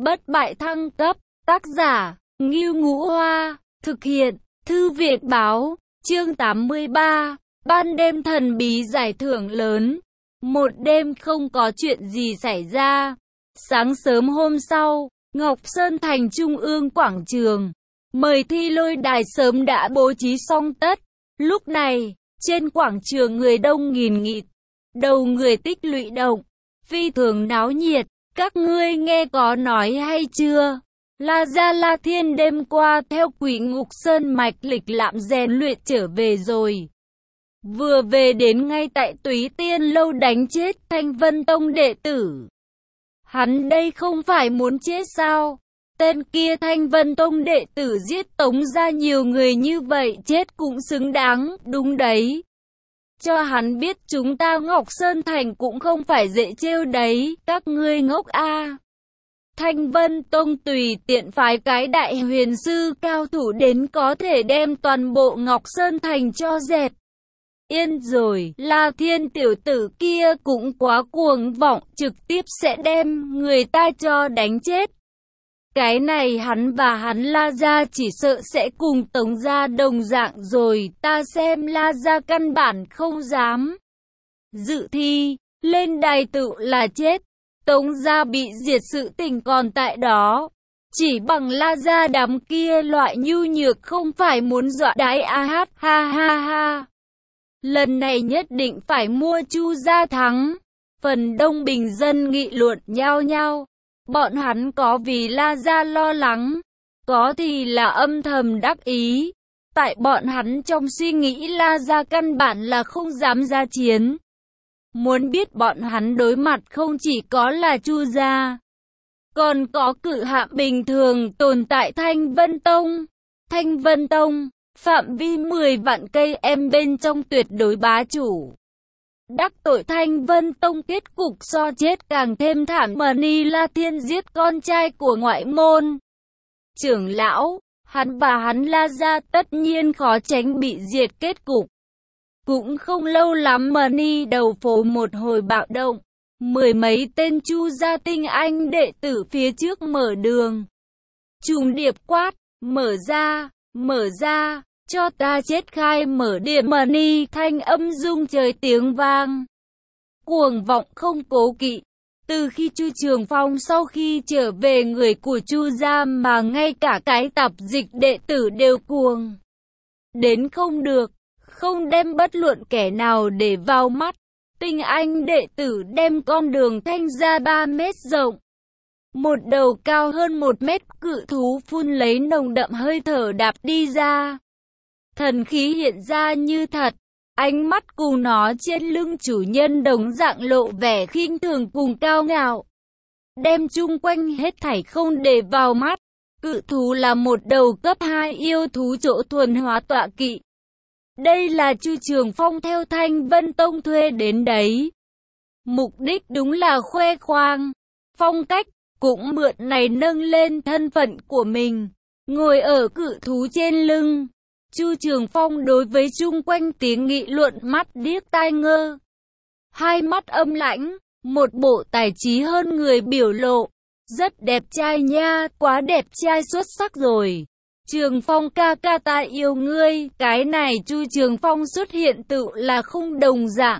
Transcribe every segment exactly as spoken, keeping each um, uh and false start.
bất bại thăng cấp, tác giả, Ngưu Ngũ Hoa, thực hiện, Thư viện Báo, chương tám mươi ba, ban đêm thần bí giải thưởng lớn. Một đêm không có chuyện gì xảy ra. Sáng sớm hôm sau, Ngọc Sơn Thành Trung ương quảng trường, mời thi lôi đài sớm đã bố trí xong tất. Lúc này, trên quảng trường người đông nghìn nghịt, đầu người tích lũy động, phi thường náo nhiệt. Các ngươi nghe có nói hay chưa? La Gia La Thiên đêm qua theo Quỷ Ngục Sơn mạch lịch lãm rèn luyện trở về rồi. Vừa về đến ngay tại Túy Tiên Lâu đánh chết Thanh Vân Tông đệ tử. Hắn đây không phải muốn chết sao? Tên kia Thanh Vân Tông đệ tử giết Tống ra nhiều người như vậy chết cũng xứng đáng, đúng đấy. Cho hắn biết chúng ta Ngọc Sơn Thành cũng không phải dễ trêu đấy, các ngươi ngốc a. À. Thanh Vân Tông tùy tiện phái cái đại huyền sư cao thủ đến có thể đem toàn bộ Ngọc Sơn Thành cho dẹp. Yên rồi, La Thiên tiểu tử kia cũng quá cuồng vọng, trực tiếp sẽ đem người ta cho đánh chết. Cái này hắn và hắn La Gia chỉ sợ sẽ cùng Tống Gia đồng dạng rồi, ta xem La Gia căn bản không dám dự thi, lên đài tự là chết. Tống Gia bị diệt sự tình còn tại đó, chỉ bằng La Gia đám kia loại nhu nhược không phải muốn dọa đái a hát, ha ha ha. Lần này nhất định phải mua Chu Gia thắng. Phần đông bình dân nghị luận nhao nhao. Bọn hắn có vì La Gia lo lắng, có thì là âm thầm đắc ý. Tại bọn hắn trong suy nghĩ La Gia căn bản là không dám ra chiến. Muốn biết bọn hắn đối mặt không chỉ có là Chu Gia, còn có cự hạm bình thường tồn tại Thanh Vân Tông. Thanh Vân Tông, phạm vi mười vạn cây em bên trong tuyệt đối bá chủ. Đắc tội Thanh Vân Tông kết cục so chết càng thêm thảm. Mani La Thiên giết con trai của ngoại môn trưởng lão, hắn và hắn La Gia tất nhiên khó tránh bị diệt kết cục. Cũng không lâu lắm Mani đầu phố một hồi bạo động, mười mấy tên Chu Gia tinh anh đệ tử phía trước mở đường. Trùng điệp quát, mở ra, mở ra. Cho ta chết khai mở điểm. Mani thanh âm rung trời tiếng vang, cuồng vọng không cố kỵ. Từ khi Chu Trường Phong sau khi trở về người của Chu Gia mà ngay cả cái tập dịch đệ tử đều cuồng đến không được, không đem bất luận kẻ nào để vào mắt. Tinh anh đệ tử đem con đường thanh ra ba mét rộng, một đầu cao hơn một mét cự thú phun lấy nồng đậm hơi thở đạp đi ra. Thần khí hiện ra như thật, ánh mắt cùng nó trên lưng chủ nhân đồng dạng lộ vẻ khinh thường cùng cao ngạo, đem chung quanh hết thảy không để vào mắt. Cự thú là một đầu cấp hai yêu thú chỗ thuần hóa tọa kỵ. Đây là Chu Trường Phong theo Thanh Vân Tông thuê đến đấy. Mục đích đúng là khoe khoang phong cách, cũng mượn này nâng lên thân phận của mình, ngồi ở cự thú trên lưng. Chu Trường Phong đối với chung quanh tiếng nghị luận mắt điếc tai ngơ, hai mắt âm lãnh, một bộ tài trí hơn người biểu lộ, rất đẹp trai nha, quá đẹp trai xuất sắc rồi. Trường Phong ca ca ta yêu ngươi. Cái này Chu Trường Phong xuất hiện tự là không đồng dạng,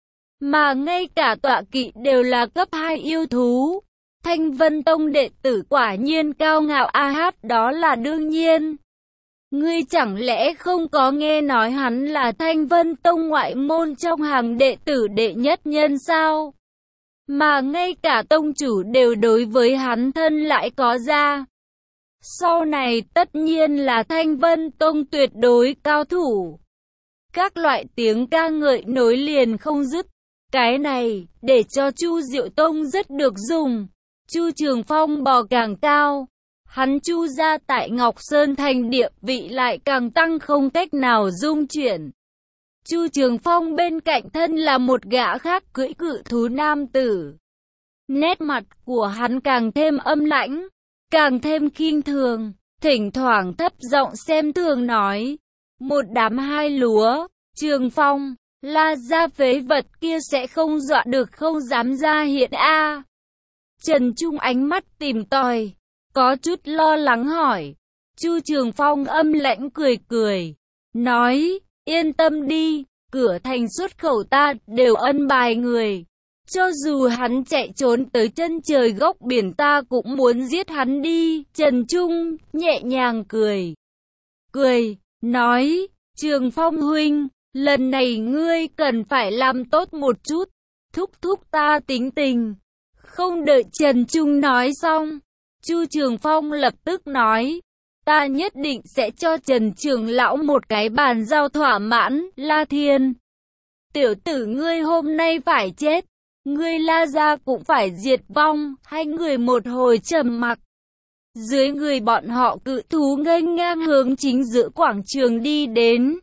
mà ngay cả tọa kỵ đều là cấp hai yêu thú. Thanh Vân Tông đệ tử quả nhiên cao ngạo a hát, đó là đương nhiên. Ngươi chẳng lẽ không có nghe nói hắn là Thanh Vân Tông ngoại môn trong hàng đệ tử đệ nhất nhân sao? Mà ngay cả tông chủ đều đối với hắn thân lại có ra. Sau này tất nhiên là Thanh Vân Tông tuyệt đối cao thủ. Các loại tiếng ca ngợi nối liền không dứt. Cái này, để cho Chu Diệu Tông rất được dùng. Chu Trường Phong bò càng cao, hắn Chu Gia tại Ngọc Sơn Thành địa vị lại càng tăng không cách nào dung chuyển. Chu Trường Phong bên cạnh thân là một gã khác cưỡi cự thú nam tử. Nét mặt của hắn càng thêm âm lãnh, càng thêm khinh thường, thỉnh thoảng thấp giọng xem thường nói: một đám hai lúa, Trường Phong, La Gia phế vật kia sẽ không dọa được không dám ra hiện a. Trần Trung ánh mắt tìm tòi, có chút lo lắng hỏi. Chu Trường Phong âm lãnh cười cười, nói, yên tâm đi, cửa thành xuất khẩu ta đều ân bài người. Cho dù hắn chạy trốn tới chân trời góc biển ta cũng muốn giết hắn đi. Trần Trung nhẹ nhàng cười. Cười, nói, Trường Phong huynh, lần này ngươi cần phải làm tốt một chút. Thúc thúc ta tính tình. Không đợi Trần Trung nói xong, Chu Trường Phong lập tức nói, ta nhất định sẽ cho Trần Trường Lão một cái bàn giao thỏa mãn. La Thiên, tiểu tử ngươi hôm nay phải chết, ngươi La gia cũng phải diệt vong. Hai người một hồi trầm mặc. Dưới người bọn họ cự thú nghênh ngang hướng chính giữa quảng trường đi đến.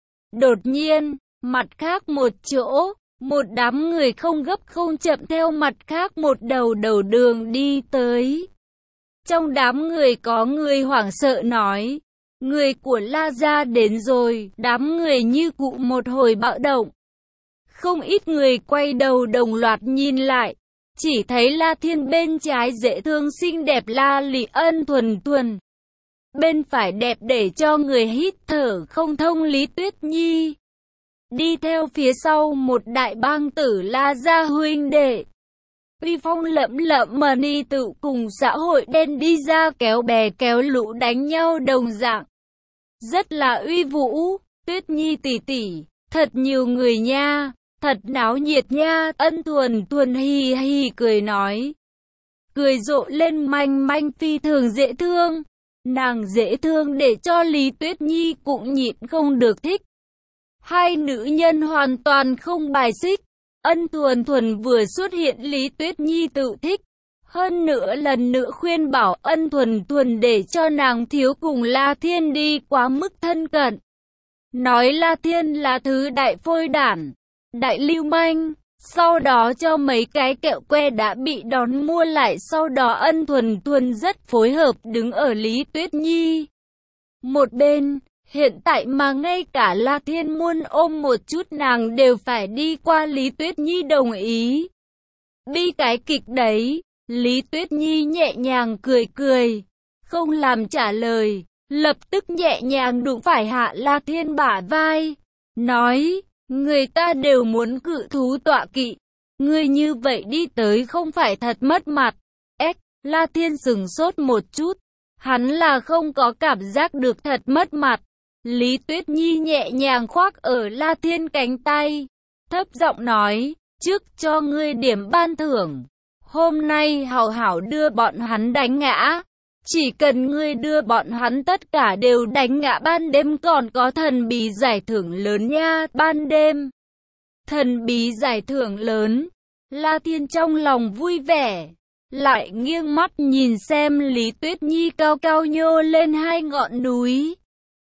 Đột nhiên, mặt khác một chỗ, một đám người không gấp không chậm theo mặt khác một đầu đầu đường đi tới. Trong đám người có người hoảng sợ nói, người của La gia đến rồi. Đám người như cụ một hồi bạo động. Không ít người quay đầu đồng loạt nhìn lại, chỉ thấy La Thiên bên trái dễ thương xinh đẹp La Lị Ân thuần thuần. Bên phải đẹp để cho người hít thở không thông Lý Tuyết Nhi. Đi theo phía sau một đại bang tử La gia huynh đệ. Uy phong lẫm lẫm mà ni tự cùng xã hội đen đi ra kéo bè kéo lũ đánh nhau đồng dạng. Rất là uy vũ. Tuyết Nhi tỷ tỷ, thật nhiều người nha, thật náo nhiệt nha. Ân thuần thuần hì hì cười nói. Cười rộ lên manh manh phi thường dễ thương. Nàng dễ thương để cho Lý Tuyết Nhi cũng nhịn không được thích. Hai nữ nhân hoàn toàn không bài xích. Ân thuần thuần vừa xuất hiện Lý Tuyết Nhi tự thích. Hơn nữa lần nữa khuyên bảo Ân thuần thuần để cho nàng thiếu cùng La Thiên đi quá mức thân cận. Nói La Thiên là thứ đại phôi đản, đại lưu manh. Sau đó cho mấy cái kẹo que đã bị đón mua lại. Sau đó Ân thuần thuần rất phối hợp đứng ở Lý Tuyết Nhi một bên. Hiện tại mà ngay cả La Thiên muốn ôm một chút nàng đều phải đi qua Lý Tuyết Nhi đồng ý. Bi cái kịch đấy. Lý Tuyết Nhi nhẹ nhàng cười cười, không làm trả lời, lập tức nhẹ nhàng đụng phải hạ La Thiên bả vai, nói, người ta đều muốn cự thú tọa kỵ, ngươi như vậy đi tới không phải thật mất mặt. Ếch, La Thiên sừng sốt một chút, hắn là không có cảm giác được thật mất mặt. Lý Tuyết Nhi nhẹ nhàng khoác ở La Thiên cánh tay, thấp giọng nói, trước cho ngươi điểm ban thưởng. Hôm nay hảo hảo đưa bọn hắn đánh ngã. Chỉ cần ngươi đưa bọn hắn tất cả đều đánh ngã ban đêm còn có thần bí giải thưởng lớn nha. Ban đêm, thần bí giải thưởng lớn. La Thiên trong lòng vui vẻ, lại nghiêng mắt nhìn xem Lý Tuyết Nhi cao cao nhô lên hai ngọn núi.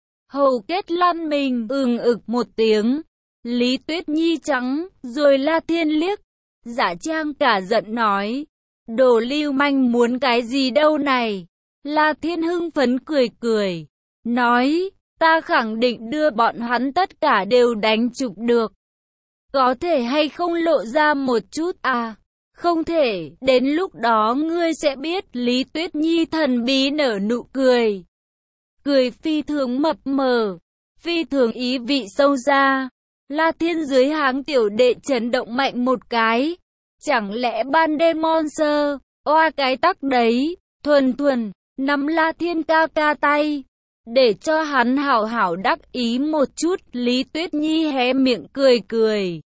Hầu kết lăn mình, ừng ực một tiếng. Lý Tuyết Nhi trắng, rồi La Thiên liếc. Giả trang cả giận nói, đồ lưu manh muốn cái gì đâu này. La Thiên hưng phấn cười cười, nói, ta khẳng định đưa bọn hắn tất cả đều đánh chụp được. Có thể hay không lộ ra một chút à? Không thể, đến lúc đó ngươi sẽ biết. Lý Tuyết Nhi thần bí nở nụ cười. Cười phi thường mập mờ, phi thường ý vị sâu xa. La Thiên dưới háng tiểu đệ chấn động mạnh một cái. Chẳng lẽ ban đêm monster, oa cái tắc đấy. Thuần thuần, nắm La Thiên ca ca tay, để cho hắn hảo hảo đắc ý một chút. Lý Tuyết Nhi hé miệng cười cười.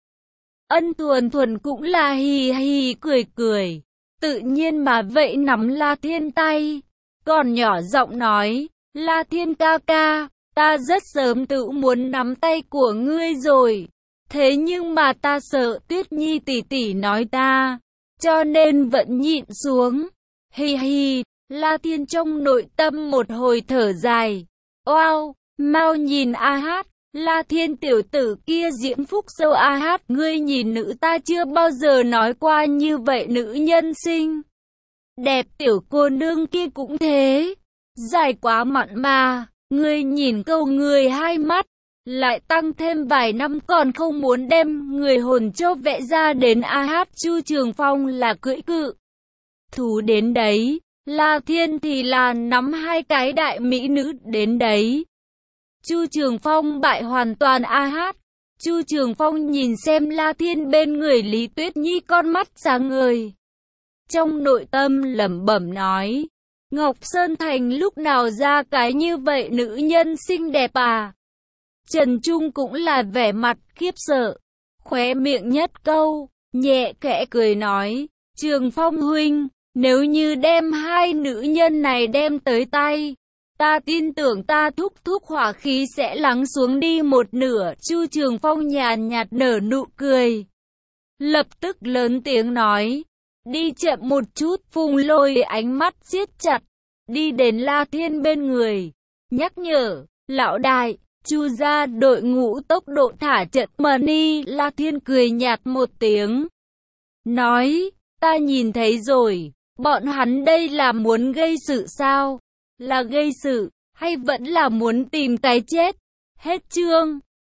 Ân thuần thuần cũng là hì hì cười cười. Tự nhiên mà vậy nắm La Thiên tay, còn nhỏ giọng nói, La Thiên ca ca, ta rất sớm tự muốn nắm tay của ngươi rồi. Thế nhưng mà ta sợ Tuyết Nhi tỷ tỷ nói ta, cho nên vẫn nhịn xuống. Hi hi, La Thiên trong nội tâm một hồi thở dài. Wow, mau nhìn a hát, La Thiên tiểu tử kia diễm phúc sâu a hát, ngươi nhìn nữ ta chưa bao giờ nói qua như vậy nữ nhân xinh. Đẹp tiểu cô nương kia cũng thế, dài quá mặn mà, ngươi nhìn câu người hai mắt. Lại tăng thêm vài năm còn không muốn đem người hồn cho vẽ ra đến a hát. Chu Trường Phong là cưỡi cự thú đến đấy, La Thiên thì là nắm hai cái đại mỹ nữ đến đấy. Chu Trường Phong bại hoàn toàn a hát. Chu Trường Phong nhìn xem La Thiên bên người Lý Tuyết Nhi, con mắt sáng ngời. Trong nội tâm lẩm bẩm nói, Ngọc Sơn Thành lúc nào ra cái như vậy nữ nhân xinh đẹp à? Trần Trung cũng là vẻ mặt khiếp sợ, khóe miệng nhất câu, nhẹ khẽ cười nói, Trường Phong huynh, nếu như đem hai nữ nhân này đem tới tay, ta tin tưởng ta thúc thúc hỏa khí sẽ lắng xuống đi một nửa. Chu Trường Phong nhàn nhạt nở nụ cười, lập tức lớn tiếng nói, đi chậm một chút. Phùng Lôi ánh mắt siết chặt, đi đến La Thiên bên người, nhắc nhở, lão đại, Chu ra đội ngũ tốc độ thả chậm mà đi. La Thiên cười nhạt một tiếng, nói, ta nhìn thấy rồi, bọn hắn đây là muốn gây sự sao? Là gây sự, hay vẫn là muốn tìm cái chết? Hết chương.